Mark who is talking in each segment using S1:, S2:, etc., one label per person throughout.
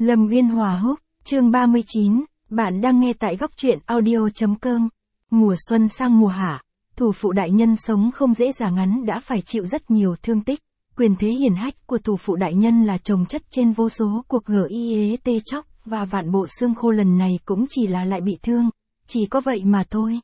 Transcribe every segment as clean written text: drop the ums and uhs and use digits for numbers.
S1: Lâm Uyên Hòa Húc, chương 39, bạn đang nghe tại góc truyện audio.com. Mùa xuân sang mùa hạ, thủ phụ đại nhân sống không dễ dàng, ngắn đã phải chịu rất nhiều thương tích. Quyền thế hiển hách của thủ phụ đại nhân là chồng chất trên vô số cuộc GIET chóc và vạn bộ xương khô, lần này cũng chỉ là lại bị thương, chỉ có vậy mà thôi.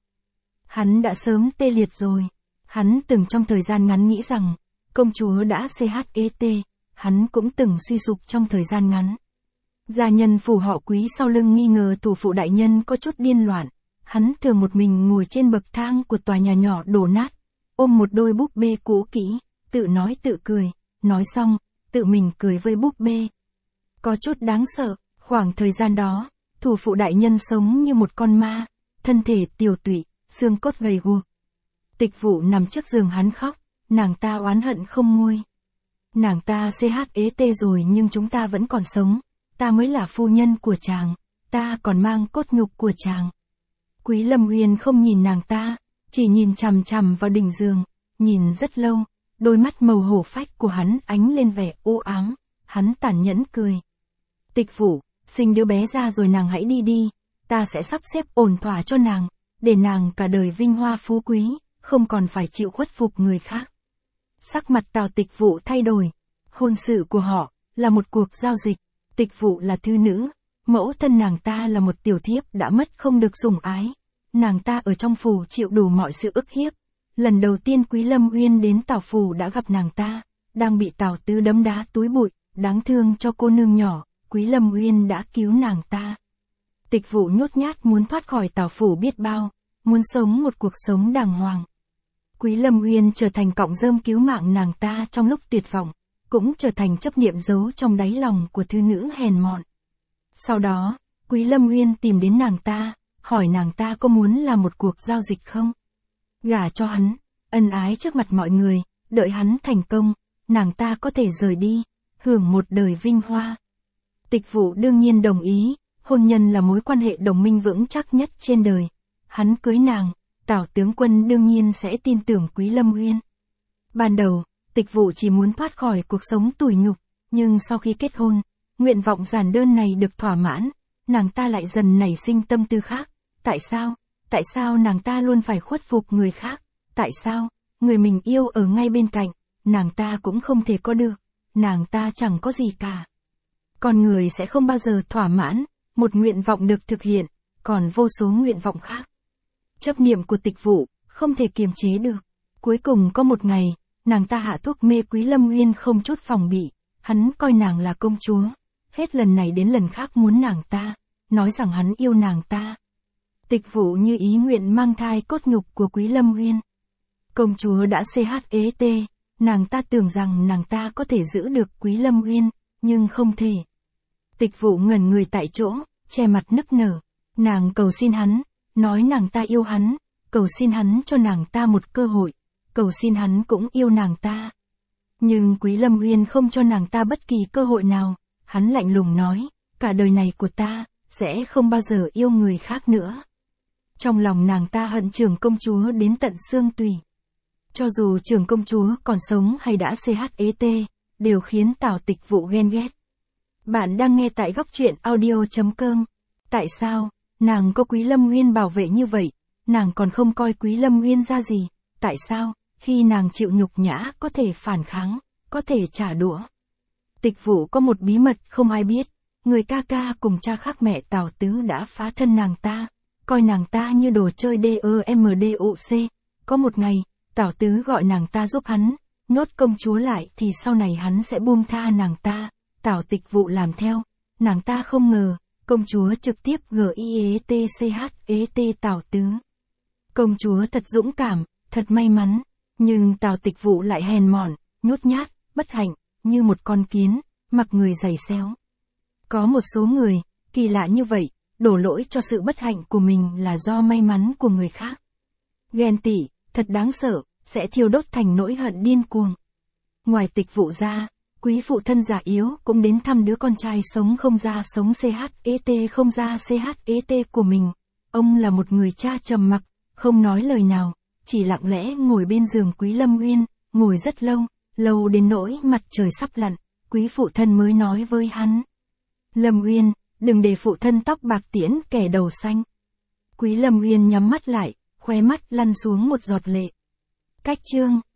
S1: Hắn đã sớm tê liệt rồi. Hắn từng trong thời gian ngắn nghĩ rằng, công chúa đã CHET, hắn cũng từng suy sụp trong thời gian ngắn. Gia nhân phủ họ Quý sau lưng nghi ngờ thủ phụ đại nhân có chút điên loạn, hắn thường một mình ngồi trên bậc thang của tòa nhà nhỏ đổ nát, ôm một đôi búp bê cũ kỹ, tự nói tự cười, nói xong, tự mình cười với búp bê. Có chút đáng sợ, khoảng thời gian đó, thủ phụ đại nhân sống như một con ma, thân thể tiều tụy, xương cốt gầy guộc. Tịch Vụ nằm trước giường hắn khóc, nàng ta oán hận không nguôi. Nàng ta CHET rồi nhưng chúng ta vẫn còn sống, ta mới là phu nhân của chàng, ta còn mang cốt nhục của chàng. Quý Lâm Uyên không nhìn nàng ta, chỉ nhìn chằm chằm vào đỉnh giường, nhìn rất lâu, đôi mắt màu hổ phách của hắn ánh lên vẻ u ám, hắn tàn nhẫn cười. Tịch Vụ, sinh đứa bé ra rồi nàng hãy đi đi, ta sẽ sắp xếp ổn thỏa cho nàng, để nàng cả đời vinh hoa phú quý, không còn phải chịu khuất phục người khác. Sắc mặt Tào Tịch Vụ thay đổi, hôn sự của họ là một cuộc giao dịch. Tịch Vụ là thư nữ, mẫu thân nàng ta là một tiểu thiếp đã mất không được sủng ái. Nàng ta ở trong phủ chịu đủ mọi sự ức hiếp. Lần đầu tiên Quý Lâm Uyên đến Tào phủ đã gặp nàng ta, đang bị Tào Tứ đấm đá túi bụi, đáng thương cho cô nương nhỏ, Quý Lâm Uyên đã cứu nàng ta. Tịch Vụ nhút nhát muốn thoát khỏi Tào phủ biết bao, muốn sống một cuộc sống đàng hoàng. Quý Lâm Uyên trở thành cọng rơm cứu mạng nàng ta trong lúc tuyệt vọng, cũng trở thành chấp niệm giấu trong đáy lòng của thư nữ hèn mọn. Sau đó, Quý Lâm Uyên tìm đến nàng ta, hỏi nàng ta có muốn làm một cuộc giao dịch không? Gả cho hắn, ân ái trước mặt mọi người, đợi hắn thành công, nàng ta có thể rời đi, hưởng một đời vinh hoa. Tịch Vụ đương nhiên đồng ý, hôn nhân là mối quan hệ đồng minh vững chắc nhất trên đời. Hắn cưới nàng, Tào tướng quân đương nhiên sẽ tin tưởng Quý Lâm Uyên. Ban đầu, Tịch Vụ chỉ muốn thoát khỏi cuộc sống tủi nhục, nhưng sau khi kết hôn, nguyện vọng giản đơn này được thỏa mãn, nàng ta lại dần nảy sinh tâm tư khác. Tại sao? Tại sao nàng ta luôn phải khuất phục người khác? Tại sao, người mình yêu ở ngay bên cạnh, nàng ta cũng không thể có được, nàng ta chẳng có gì cả. Con người sẽ không bao giờ thỏa mãn, một nguyện vọng được thực hiện, còn vô số nguyện vọng khác. Chấp niệm của Tịch Vụ không thể kiềm chế được. Cuối cùng có một ngày, nàng ta hạ thuốc mê Quý Lâm Uyên không chút phòng bị, hắn coi nàng là công chúa, hết lần này đến lần khác muốn nàng ta, nói rằng hắn yêu nàng ta. Tịch Vụ như ý nguyện mang thai cốt nhục của Quý Lâm Uyên. Công chúa đã CHET, nàng ta tưởng rằng nàng ta có thể giữ được Quý Lâm Uyên, nhưng không thể. Tịch Vụ ngẩn người tại chỗ, che mặt nức nở, nàng cầu xin hắn, nói nàng ta yêu hắn, cầu xin hắn cho nàng ta một cơ hội, cầu xin hắn cũng yêu nàng ta. Nhưng Quý Lâm Uyên không cho nàng ta bất kỳ cơ hội nào, hắn lạnh lùng nói, cả đời này của ta, sẽ không bao giờ yêu người khác nữa. Trong lòng nàng ta hận trưởng công chúa đến tận xương tủy. Cho dù trưởng công chúa còn sống hay đã CHET, đều khiến Tào Tịch Vụ ghen ghét. Bạn đang nghe tại góc truyện audio.com. Tại sao, nàng có Quý Lâm Uyên bảo vệ như vậy, nàng còn không coi Quý Lâm Uyên ra gì? Tại sao, khi nàng chịu nhục nhã có thể phản kháng, có thể trả đũa? Tịch Vụ có một bí mật không ai biết, người ca ca cùng cha khác mẹ Tào Tứ đã phá thân nàng ta, coi nàng ta như đồ chơi DEMDUC. Có một ngày, Tào Tứ gọi nàng ta giúp hắn, nhốt công chúa lại thì sau này hắn sẽ buông tha nàng ta. Tào Tịch Vụ làm theo, nàng ta không ngờ, công chúa trực tiếp GIETCHET Tào Tứ. Công chúa thật dũng cảm, thật may mắn, nhưng Tào Tịch Vụ lại hèn mọn, nhút nhát, bất hạnh, như một con kiến, mặc người giày xéo. Có một số người, kỳ lạ như vậy, đổ lỗi cho sự bất hạnh của mình là do may mắn của người khác. Ghen tị, thật đáng sợ, sẽ thiêu đốt thành nỗi hận điên cuồng. Ngoài Tịch Vụ ra, quý phụ thân già yếu cũng đến thăm đứa con trai sống không ra sống CHET không ra CHET của mình. Ông là một người cha trầm mặc, không nói lời nào, chỉ lặng lẽ ngồi bên giường Quý Lâm Uyên, ngồi rất lâu, lâu đến nỗi mặt trời sắp lặn, quý phụ thân mới nói với hắn. Lâm Uyên, đừng để phụ thân tóc bạc tiễn kẻ đầu xanh. Quý Lâm Uyên nhắm mắt lại, khóe mắt lăn xuống một giọt lệ. Cách chương